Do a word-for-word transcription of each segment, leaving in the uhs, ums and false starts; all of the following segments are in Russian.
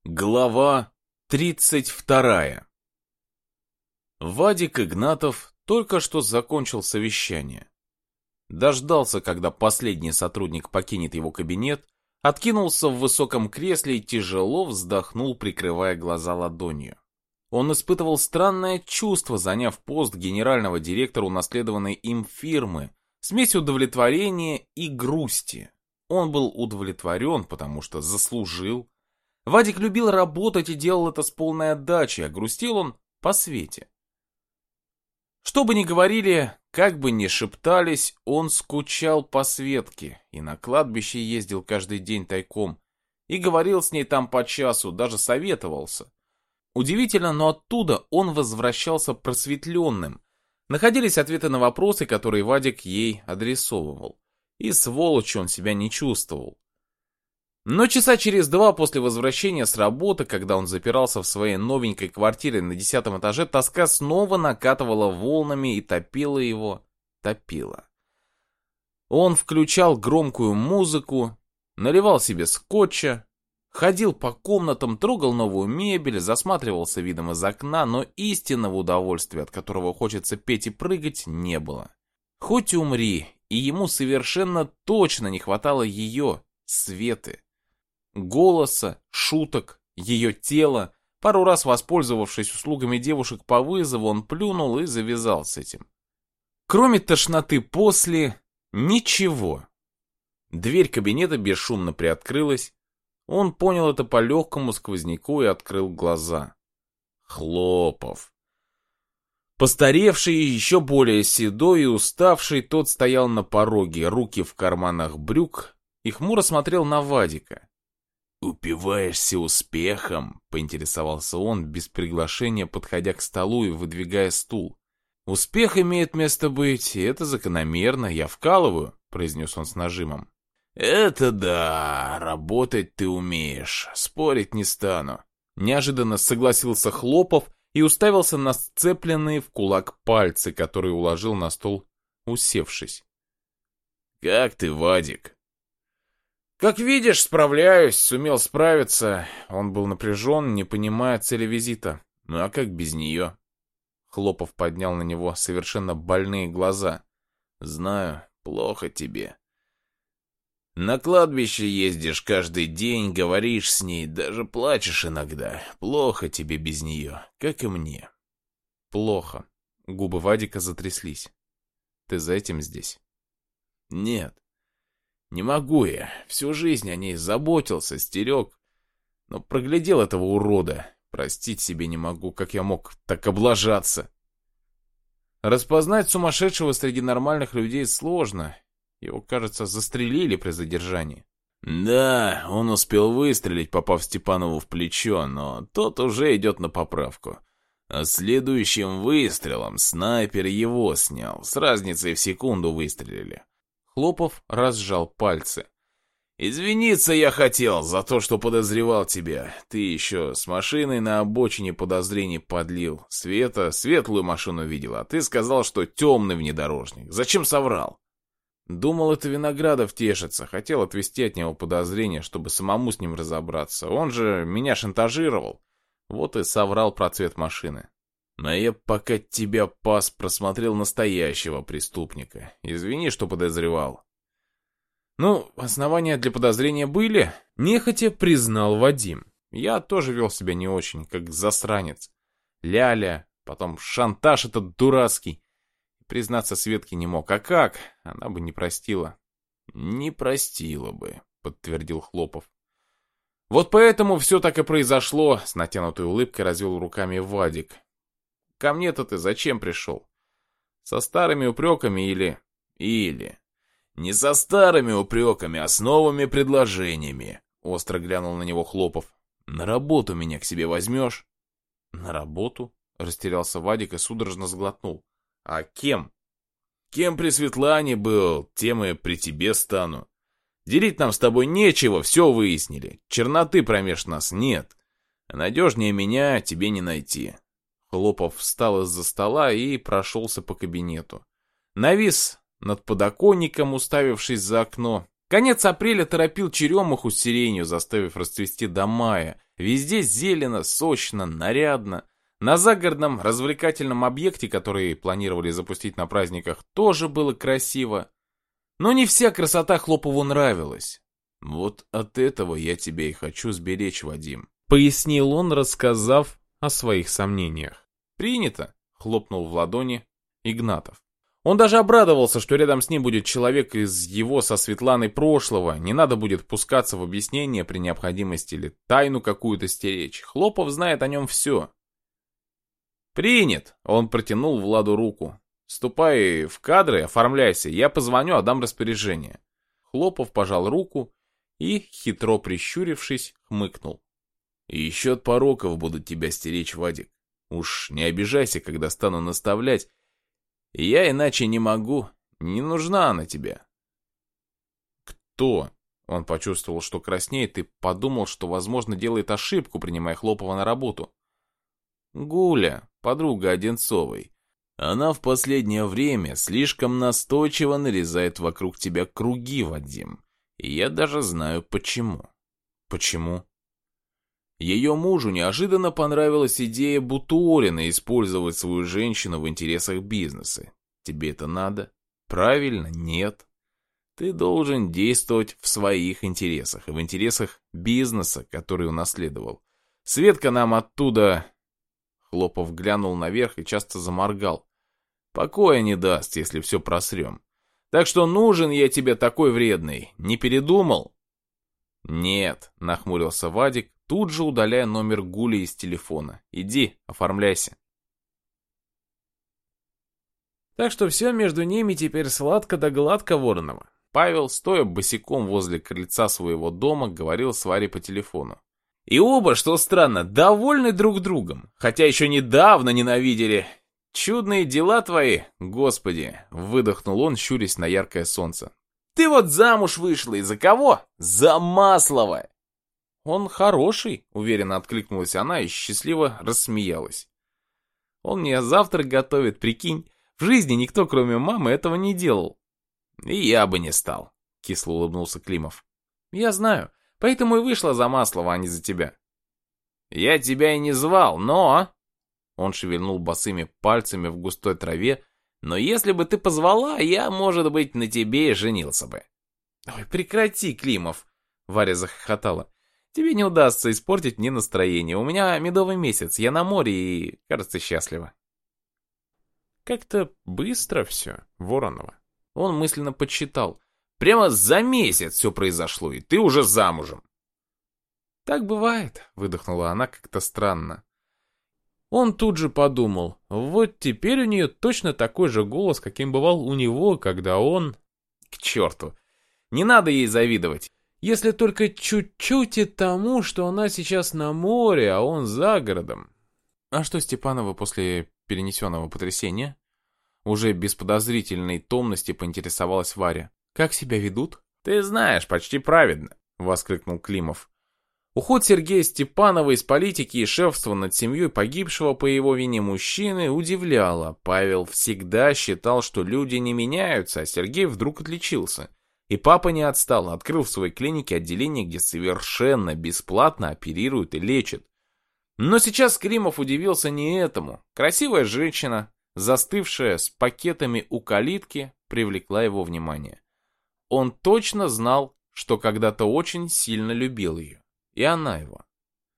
Глава тридцать вторая. Вадик Игнатов только что закончил совещание. Дождался, когда последний сотрудник покинет его кабинет, откинулся в высоком кресле и тяжело вздохнул, прикрывая глаза ладонью. Он испытывал странное чувство, заняв пост генерального директора унаследованной им фирмы, смесь удовлетворения и грусти. Он был удовлетворен, потому что заслужил. Вадик любил работать и делал это с полной отдачей, а грустил он по свете. Что бы ни говорили, как бы ни шептались, он скучал по Светке и на кладбище ездил каждый день тайком, и говорил с ней там по часу, даже советовался. Удивительно, но оттуда он возвращался просветленным. Находились ответы на вопросы, которые Вадик ей адресовывал, и сволочью он себя не чувствовал. Но часа через два после возвращения с работы, когда он запирался в своей новенькой квартире на десятом этаже, тоска снова накатывала волнами и топила его, топила. Он включал громкую музыку, наливал себе скотча, ходил по комнатам, трогал новую мебель, засматривался видом из окна, но истинного удовольствия, от которого хочется петь и прыгать, не было. Хоть и умри, и ему совершенно точно не хватало ее, Светы. Голоса, шуток, ее тела. Пару раз воспользовавшись услугами девушек по вызову, он плюнул и завязал с этим. Кроме тошноты после, ничего. Дверь кабинета бесшумно приоткрылась. Он понял это по легкому сквозняку и открыл глаза. Хлопов. Постаревший, еще более седой и уставший, тот стоял на пороге, руки в карманах брюк, и хмуро смотрел на Вадика. «Упиваешься успехом?» — поинтересовался он, без приглашения подходя к столу и выдвигая стул. «Успех имеет место быть, и это закономерно, я вкалываю», — произнес он с нажимом. «Это да, работать ты умеешь, спорить не стану», — неожиданно согласился Хлопов и уставился на сцепленные в кулак пальцы, которые уложил на стол, усевшись. «Как ты, Вадик?» «Как видишь, справляюсь, сумел справиться». Он был напряжен, не понимая цели визита. «Ну а как без нее?» Хлопов поднял на него совершенно больные глаза. «Знаю, плохо тебе. На кладбище ездишь каждый день, говоришь с ней, даже плачешь иногда. Плохо тебе без нее, как и мне». «Плохо». Губы Вадика затряслись. «Ты за этим здесь?» «Нет. Не могу я. Всю жизнь о ней заботился, стерег. Но проглядел этого урода. Простить себе не могу, как я мог так облажаться». Распознать сумасшедшего среди нормальных людей сложно. Его, кажется, застрелили при задержании. «Да, он успел выстрелить, попав Степанову в плечо, но тот уже идет на поправку. А следующим выстрелом снайпер его снял. С разницей в секунду выстрелили». Хлопов разжал пальцы. «Извиниться я хотел за то, что подозревал тебя. Ты еще с машиной на обочине подозрений подлил. Света светлую машину видела, а ты сказал, что темный внедорожник. Зачем соврал?» «Думал, это Виноградов тешится. Хотел отвести от него подозрения, чтобы самому с ним разобраться. Он же меня шантажировал. Вот и соврал про цвет машины». «А я пока тебя пас, просмотрел настоящего преступника. Извини, что подозревал». «Ну, основания для подозрения были», — нехотя признал Вадим. «Я тоже вел себя не очень, как засранец. Ля-ля, потом шантаж этот дурацкий. Признаться Светке не мог. А как? Она бы не простила». «Не простила бы», — подтвердил Хлопов. «Вот поэтому все так и произошло», — с натянутой улыбкой развел руками Вадик. «Ко мне-то ты зачем пришел? Со старыми упреками или...» «Или...» «Не со старыми упреками, а с новыми предложениями», — остро глянул на него Хлопов. «На работу меня к себе возьмешь?» «На работу?» — растерялся Вадик и судорожно сглотнул. «А кем?» «Кем при Светлане был, тем и при тебе стану. Делить нам с тобой нечего, все выяснили. Черноты промеж нас нет. А надежнее меня тебе не найти». Хлопов встал из-за стола и прошелся по кабинету. Навис над подоконником, уставившись за окно. Конец апреля торопил черемуху с сиренью, заставив расцвести до мая. Везде зелено, сочно, нарядно. На загородном развлекательном объекте, который планировали запустить на праздниках, тоже было красиво. Но не вся красота Хлопову нравилась. «Вот от этого я тебя и хочу сберечь, Вадим», — пояснил он, рассказав о своих сомнениях. «Принято», — хлопнул в ладони Игнатов. Он даже обрадовался, что рядом с ним будет человек из его со Светланой прошлого, не надо будет пускаться в объяснения при необходимости или тайну какую-то стеречь. Хлопов знает о нем все. «Принят», — он протянул Владу руку. «Ступай в кадры, оформляйся, я позвоню, отдам распоряжение». Хлопов пожал руку и, хитро прищурившись, хмыкнул. «И еще от пороков будут тебя стеречь, Вадик. Уж не обижайся, когда стану наставлять. Я иначе не могу, не нужна она тебе». «Кто?» Он почувствовал, что краснеет, и подумал, что, возможно, делает ошибку, принимая Хлопова на работу. «Гуля, подруга Одинцовой. Она в последнее время слишком настойчиво нарезает вокруг тебя круги, Вадим. И я даже знаю почему». «Почему?» Ее мужу неожиданно понравилась идея Бутуорина использовать свою женщину в интересах бизнеса. Тебе это надо? Правильно, нет. Ты должен действовать в своих интересах и в интересах бизнеса, который унаследовал. Светка нам оттуда... Хлопов глянул наверх и часто заморгал. Покоя не даст, если все просрем. Так что нужен я тебе такой вредный. Не передумал? Нет, нахмурился Вадик, тут же удаляя номер Гули из телефона. Иди, оформляйся. Так что все между ними теперь сладко да гладко, Воронова. Павел, стоя босиком возле крыльца своего дома, говорил с Варей по телефону. И оба, что странно, довольны друг другом, хотя еще недавно ненавидели. Чудные дела твои, господи, выдохнул он, щурясь на яркое солнце. Ты вот замуж вышла, и за кого? За Маслова. Он хороший, уверенно откликнулась она и счастливо рассмеялась. Он мне завтрак готовит, прикинь. В жизни никто, кроме мамы, этого не делал. И я бы не стал, кисло улыбнулся Климов. Я знаю. Поэтому и вышла за Маслова, а не за тебя. Я тебя и не звал, но... Он шевельнул босыми пальцами в густой траве. Но если бы ты позвала, я, может быть, на тебе и женился бы. Ой, прекрати, Климов. Варя захохотала. Тебе не удастся испортить мне настроение. У меня медовый месяц, я на море и, кажется, счастлива. Как-то быстро все, Воронова. Он мысленно подсчитал. Прямо за месяц все произошло, и ты уже замужем. Так бывает, выдохнула она как-то странно. Он тут же подумал, вот теперь у нее точно такой же голос, каким бывал у него, когда он... К черту, не надо ей завидовать. Если только чуть-чуть и тому, что она сейчас на море, а он за городом. А что Степанова после перенесенного потрясения? Уже без подозрительной томности поинтересовалась Варя. Как себя ведут? Ты знаешь, почти праведно, воскликнул Климов. Уход Сергея Степанова из политики и шефства над семьей погибшего по его вине мужчины удивляло. Павел всегда считал, что люди не меняются, а Сергей вдруг отличился. И папа не отстал, открыл в своей клинике отделение, где совершенно бесплатно оперируют и лечат. Но сейчас Климов удивился не этому. Красивая женщина, застывшая с пакетами у калитки, привлекла его внимание. Он точно знал, что когда-то очень сильно любил ее. И она его.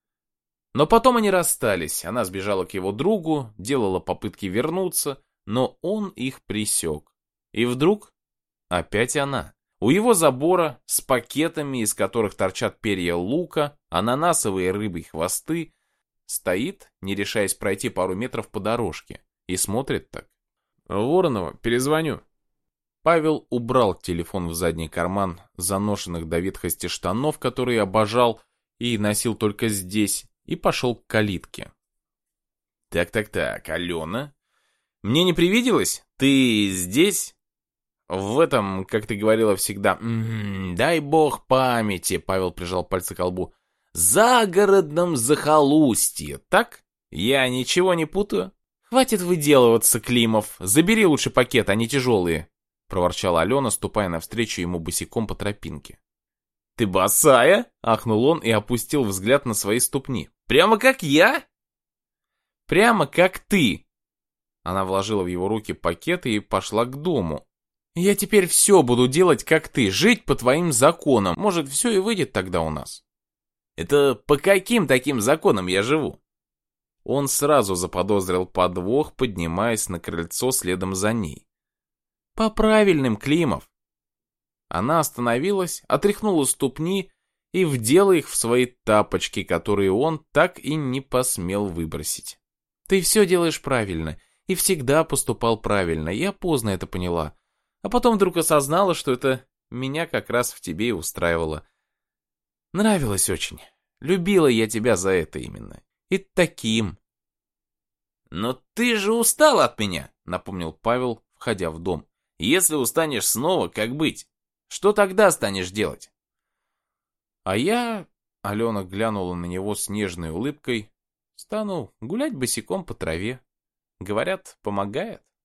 Но потом они расстались. Она сбежала к его другу, делала попытки вернуться, но он их пресек. И вдруг опять она. У его забора с пакетами, из которых торчат перья лука, ананасовые рыбьи хвосты, стоит, не решаясь пройти пару метров по дорожке, и смотрит так. «Воронова, перезвоню». Павел убрал телефон в задний карман заношенных до ветхости штанов, которые обожал и носил только здесь, и пошел к калитке. «Так-так-так, Алена? Мне не привиделось? Ты здесь?» «В этом, как ты говорила всегда, м-м, дай бог памяти», — Павел прижал пальцы к лбу, «загородном захолустье, так? Я ничего не путаю?» «Хватит выделываться, Климов, забери лучше пакет, они тяжелые». проворчала Алена, ступая навстречу ему босиком по тропинке. «Ты босая?» — ахнул он и опустил взгляд на свои ступни. «Прямо как я?» «Прямо как ты!» Она вложила в его руки пакеты и пошла к дому. «Я теперь все буду делать, как ты, жить по твоим законам. Может, все и выйдет тогда у нас». «Это по каким таким законам я живу?» Он сразу заподозрил подвох, поднимаясь на крыльцо следом за ней. «По правильным, Климов!» Она остановилась, отряхнула ступни и вдела их в свои тапочки, которые он так и не посмел выбросить. «Ты все делаешь правильно и всегда поступал правильно, я поздно это поняла. А потом вдруг осознала, что это меня как раз в тебе и устраивало. Нравилось очень. Любила я тебя за это именно. И таким». «Но ты же устал от меня», — напомнил Павел, входя в дом. «Если устанешь снова, как быть? Что тогда станешь делать?» «А я...» — Алена глянула на него с нежной улыбкой. «Стану гулять босиком по траве. Говорят, помогает».